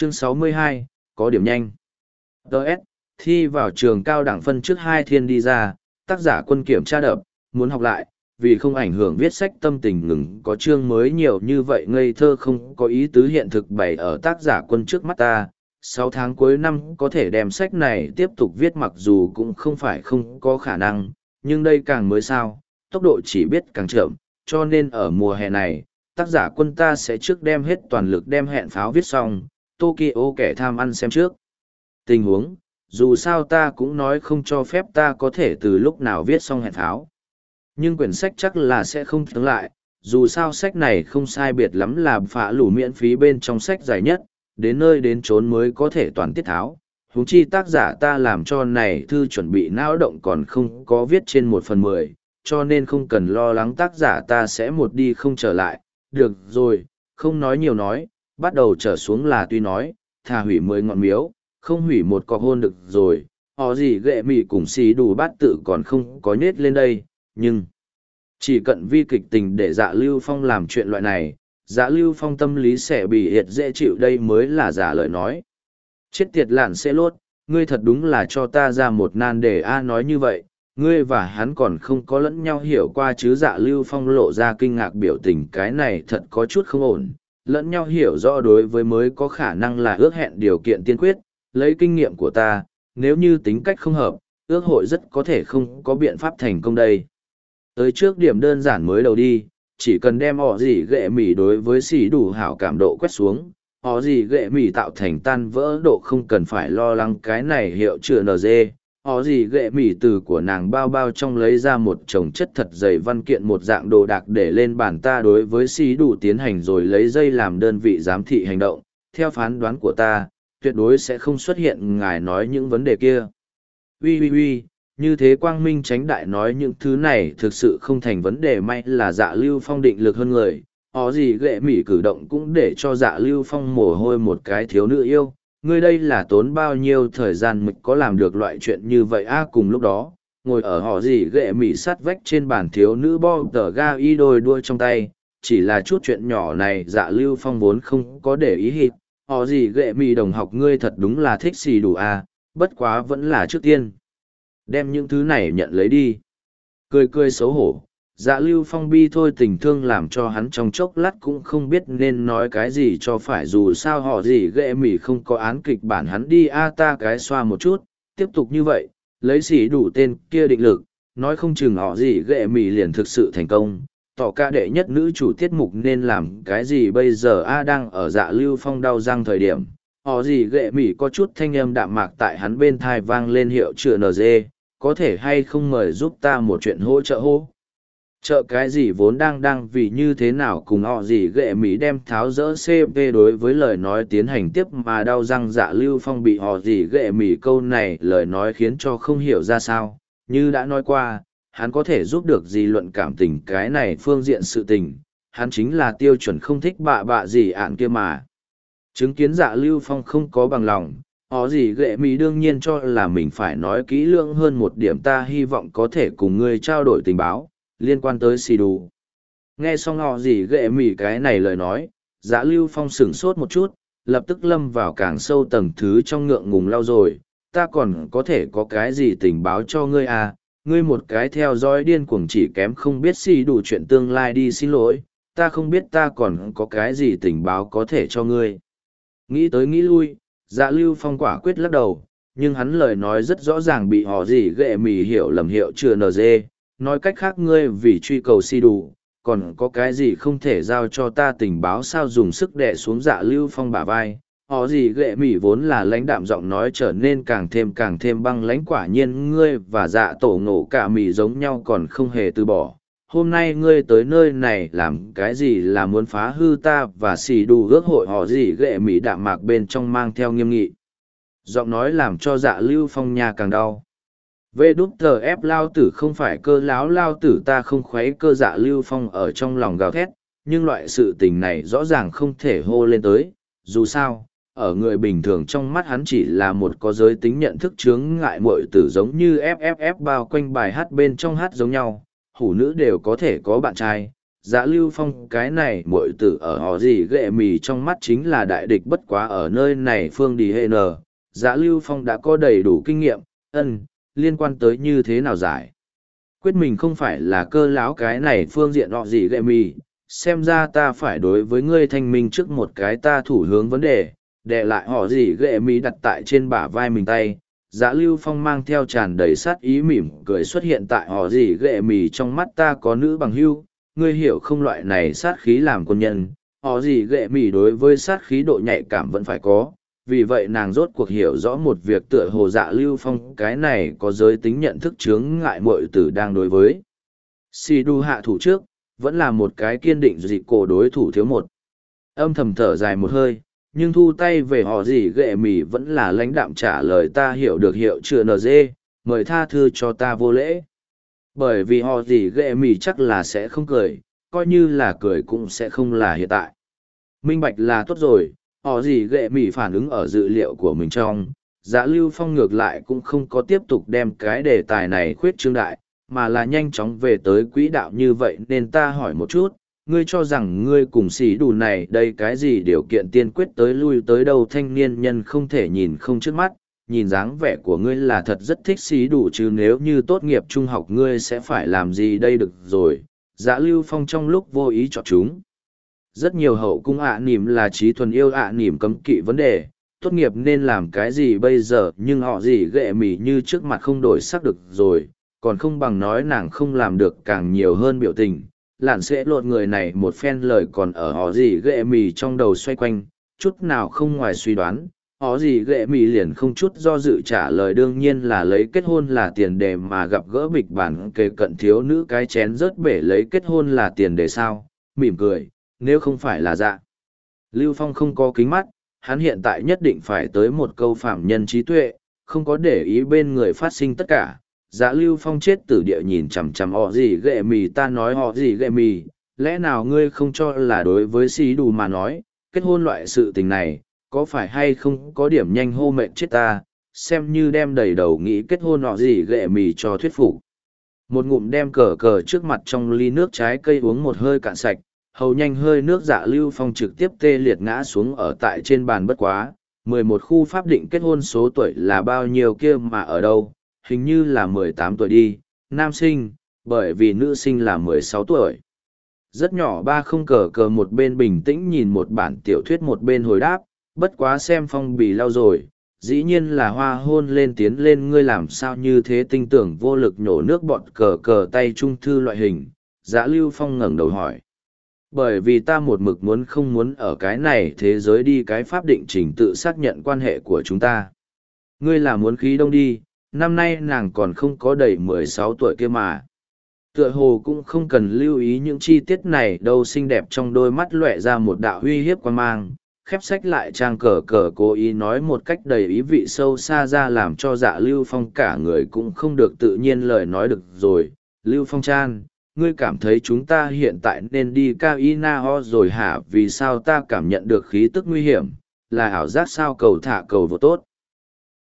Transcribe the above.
Chương 62, có điểm nhanh. Đợt, thi vào trường cao đẳng phân trước 2 thiên đi ra, tác giả Quân kiểm tra đập, muốn học lại, vì không ảnh hưởng viết sách tâm tình ngừng có chương mới nhiều như vậy ngây thơ không có ý tứ hiện thực bày ở tác giả Quân trước mắt ta. 6 tháng cuối năm có thể đem sách này tiếp tục viết mặc dù cũng không phải không có khả năng, nhưng đây càng mới sao, tốc độ chỉ biết càng chậm, cho nên ở mùa hè này, tác giả Quân ta sẽ trước đem hết toàn lực đem hẹn pháo viết xong, Tokyo kẻ tham ăn xem trước. Tình huống, dù sao ta cũng nói không cho phép ta có thể từ lúc nào viết xong hẹn pháo. Nhưng quyển sách chắc là sẽ không tương lại, dù sao sách này không sai biệt lắm là phá lủ miễn phí bên trong sách dài nhất, đến nơi đến chốn mới có thể toàn tiết tháo. Huống chi tác giả ta làm cho này thư chuẩn bị não động còn không có viết trên 1/10, cho nên không cần lo lắng tác giả ta sẽ một đi không trở lại. Được rồi, không nói nhiều nói, bắt đầu trở xuống là tuy nói, thà hủy 10 ngọn miếu, không hủy một cọc hôn được rồi, họ gì ghệ mị cùng xì đủ bát tự còn không có nhết lên đây, nhưng chỉ cận vi kịch tình để Dạ Lưu Phong làm chuyện loại này, Dạ Lưu Phong tâm lý sẽ bị hiệt dễ chịu đây mới là giả lời nói. Chết tiệt lạn sẽ lốt, ngươi thật đúng là cho ta ra một nan đề A nói như vậy, ngươi và hắn còn không có lẫn nhau hiểu qua chứ. Dạ Lưu Phong lộ ra kinh ngạc biểu tình cái này thật có chút không ổn, lẫn nhau hiểu rõ đối với mới có khả năng là ước hẹn điều kiện tiên quyết, lấy kinh nghiệm của ta, nếu như tính cách không hợp, ước hội rất có thể không có biện pháp thành công đây. Tới trước điểm đơn giản mới đầu đi, chỉ cần đem họ gì ghệ mỉ đối với xỉ đủ hảo cảm độ quét xuống, họ gì ghệ mỉ tạo thành tan vỡ độ không cần phải lo lắng cái này hiệu chữa NG. Họ gì ghệ mỉ từ của nàng bao bao trong lấy ra một chồng chất thật dày văn kiện một dạng đồ đạc để lên bàn ta đối với xỉ đủ tiến hành rồi lấy dây làm đơn vị giám thị hành động. Theo phán đoán của ta, tuyệt đối sẽ không xuất hiện ngài nói những vấn đề kia. Ui, như thế quang minh tránh đại nói những thứ này thực sự không thành vấn đề, may là Dạ Lưu Phong định lực hơn người. Ó gì ghệ mỉ cử động cũng để cho Dạ Lưu Phong mồ hôi một cái thiếu nữ yêu. Ngươi đây là tốn bao nhiêu thời gian mới có làm được loại chuyện như vậy a cùng lúc đó, ngồi ở họ gì ghệ mỉ sát vách trên bàn thiếu nữ bo tờ ga y đôi đuôi trong tay, chỉ là chút chuyện nhỏ này Dạ Lưu Phong vốn không có để ý hít. Họ gì ghệ mì đồng học ngươi thật đúng là thích xì đủ à, bất quá vẫn là trước tiên. Đem những thứ này nhận lấy đi. Cười xấu hổ, Dạ Lưu Phong bi thôi tình thương làm cho hắn trong chốc lát cũng không biết nên nói cái gì cho phải dù sao họ gì ghệ mì không có án kịch bản hắn đi ta cái xoa một chút, tiếp tục như vậy, lấy xì đủ tên kia định lực, nói không chừng họ gì ghệ mì liền thực sự thành công. Tỏ ca đệ nhất nữ chủ tiết mục nên làm cái gì bây giờ đang ở Dạ Lưu Phong đau răng thời điểm, họ gì ghệ mỉ có chút thanh âm đạm mạc tại hắn bên thai vang lên hiệu chữa NG, có thể hay không mời giúp ta một chuyện hỗ trợ cái gì vốn đang vì như thế nào cùng họ gì ghệ mỉ đem tháo rỡ CP đối với lời nói tiến hành tiếp mà đau răng. Dạ Lưu Phong bị họ gì ghệ mỉ câu này lời nói khiến cho không hiểu ra sao, như đã nói qua hắn có thể giúp được gì luận cảm tình cái này phương diện sự tình, hắn chính là tiêu chuẩn không thích bạ gì ạn kia mà. Chứng kiến Dạ Lưu Phong không có bằng lòng, họ gì ghệ mì đương nhiên cho là mình phải nói kỹ lưỡng hơn một điểm ta hy vọng có thể cùng ngươi trao đổi tình báo, liên quan tới xì đủ. Nghe xong họ gì ghệ mì cái này lời nói, Dạ Lưu Phong sửng sốt một chút, lập tức lâm vào càng sâu tầng thứ trong ngượng ngùng lau rồi, ta còn có thể có cái gì tình báo cho ngươi à? Ngươi một cái theo dõi điên cuồng chỉ kém không biết xì đủ chuyện tương lai đi xin lỗi, ta không biết ta còn có cái gì tình báo có thể cho ngươi. Nghĩ tới nghĩ lui, Dạ Lưu Phong quả quyết lắc đầu, nhưng hắn lời nói rất rõ ràng bị họ gì ghệ mì hiểu lầm hiệu chữa NG, nói cách khác ngươi vì truy cầu xì đủ, còn có cái gì không thể giao cho ta tình báo sao dùng sức đè xuống Dạ Lưu Phong bả vai. Họ gì ghệ mỉ vốn là lãnh đạm giọng nói trở nên càng thêm băng lãnh quả nhiên ngươi và Dạ tổ ngộ cả mỉ giống nhau còn không hề từ bỏ. Hôm nay ngươi tới nơi này làm cái gì là muốn phá hư ta và xì đủ ước hội họ gì ghệ mỉ đạm mạc bên trong mang theo nghiêm nghị. Giọng nói làm cho Dạ Lưu Phong nhà càng đau. VWF lao tử không phải cơ láo lao tử ta không khuấy cơ. Dạ Lưu Phong ở trong lòng gào thét, nhưng loại sự tình này rõ ràng không thể hô lên tới, dù sao. Ở người bình thường trong mắt hắn chỉ là một có giới tính nhận thức chướng ngại muội tử giống như FFF bao quanh bài hát bên trong hát giống nhau, hủ nữ đều có thể có bạn trai, Dạ Lưu Phong cái này muội tử ở họ gì ghệ mì trong mắt chính là đại địch, bất quá ở nơi này Phương Đi Hệ Nờ. Dạ Lưu Phong đã có đầy đủ kinh nghiệm, liên quan tới như thế nào giải. Quyết mình không phải là cơ láo cái này phương diện họ gì ghệ mì, xem ra ta phải đối với ngươi thanh minh trước một cái ta thủ hướng vấn đề, để lại họ gì ghệ mì đặt tại trên bả vai mình tay. Dạ Lưu Phong mang theo tràn đầy sát ý mỉm cười xuất hiện tại họ gì ghệ mì trong mắt, ta có nữ bằng hưu, ngươi hiểu không, loại này sát khí làm quân nhân, họ gì ghệ mì đối với sát khí độ nhạy cảm vẫn phải có, vì vậy nàng rốt cuộc hiểu rõ một việc, tựa hồ Dạ Lưu Phong cái này có giới tính nhận thức chướng ngại muội tử đang đối với si đu hạ thủ trước, vẫn là một cái kiên định dị cổ đối thủ thiếu một. Âm thầm thở dài một hơi, nhưng thu tay về họ gì ghệ mì vẫn là lãnh đạm trả lời, ta hiểu được, hiệu chưa NG, mời tha thứ cho ta vô lễ. Bởi vì họ gì ghệ mì chắc là sẽ không cười, coi như là cười cũng sẽ không là hiện tại. Minh bạch là tốt rồi, họ gì ghệ mì phản ứng ở dự liệu của mình trong. Dạ Lưu Phong ngược lại cũng không có tiếp tục đem cái đề tài này khuyết trương đại, mà là nhanh chóng về tới quỹ đạo. Như vậy nên ta hỏi một chút, ngươi cho rằng ngươi cùng xỉ đủ này đây cái gì điều kiện tiên quyết tới lui tới đâu? Thanh niên nhân không thể nhìn không trước mắt, nhìn dáng vẻ của ngươi là thật rất thích xỉ đủ chứ, nếu như tốt nghiệp trung học ngươi sẽ phải làm gì đây? Được rồi. Dạ Lưu Phong trong lúc vô ý chọn chúng rất nhiều hậu cung nỉm là trí thuần yêu nỉm cấm kỵ vấn đề, tốt nghiệp nên làm cái gì bây giờ, nhưng họ gì ghệ mỉ như trước mặt không đổi sắc được rồi, còn không bằng nói nàng không làm được càng nhiều hơn biểu tình. Lạn sẽ lột người này một phen lời còn ở họ gì ghệ mỉ trong đầu xoay quanh, chút nào không ngoài suy đoán. Họ gì ghệ mỉ liền không chút do dự trả lời, đương nhiên là lấy kết hôn là tiền đề, mà gặp gỡ bịch bản kề cận thiếu nữ cái chén rớt bể, lấy kết hôn là tiền đề sao? Mỉm cười, nếu không phải là Dạ Lưu Phong không có kính mắt, hắn hiện tại nhất định phải tới một câu phạm nhân trí tuệ, không có để ý bên người phát sinh tất cả. Dạ Lưu Phong chết tử địa nhìn chằm chằm họ gì ghệ mì, ta nói họ gì ghệ mì, lẽ nào ngươi không cho là đối với xí đù mà nói, kết hôn loại sự tình này, có phải hay không có điểm nhanh hô mệt chết ta, xem như đem đầy đầu nghĩ kết hôn họ gì ghệ mì cho thuyết phục. Một ngụm đem cờ cờ trước mặt trong ly nước trái cây uống một hơi cạn sạch, hầu nhanh hơi nước. Dạ Lưu Phong trực tiếp tê liệt ngã xuống ở tại trên bàn. Bất quá 11 khu pháp định kết hôn số tuổi là bao nhiêu kia mà ở đâu, hình như là 18 tuổi đi, nam sinh, bởi vì nữ sinh là 16 tuổi. Rất nhỏ. Ba không cờ cờ một bên bình tĩnh nhìn một bản tiểu thuyết một bên hồi đáp, bất quá xem phong bì lau rồi, dĩ nhiên là hoa hôn lên tiến lên, ngươi làm sao như thế, tinh tưởng vô lực nhổ nước bọt cờ cờ tay trung thư loại hình. Dạ Lưu Phong ngẩng đầu hỏi, bởi vì ta một mực muốn không muốn ở cái này thế giới đi cái pháp định trình tự xác nhận quan hệ của chúng ta. Ngươi là muốn khí đông đi, năm nay nàng còn không có đầy 16 tuổi kia mà. Tựa hồ cũng không cần lưu ý những chi tiết này đâu, xinh đẹp trong đôi mắt lóe ra một đạo uy hiếp quan mang, khép sách lại trang cờ cờ cố ý nói một cách đầy ý vị sâu xa ra, làm cho Dạ Lưu Phong cả người cũng không được tự nhiên lời nói. Được rồi, Lưu Phong chan, ngươi cảm thấy chúng ta hiện tại nên đi Kainao rồi hả? Vì sao ta cảm nhận được khí tức nguy hiểm, là ảo giác sao? Cầu thả cầu vô tốt.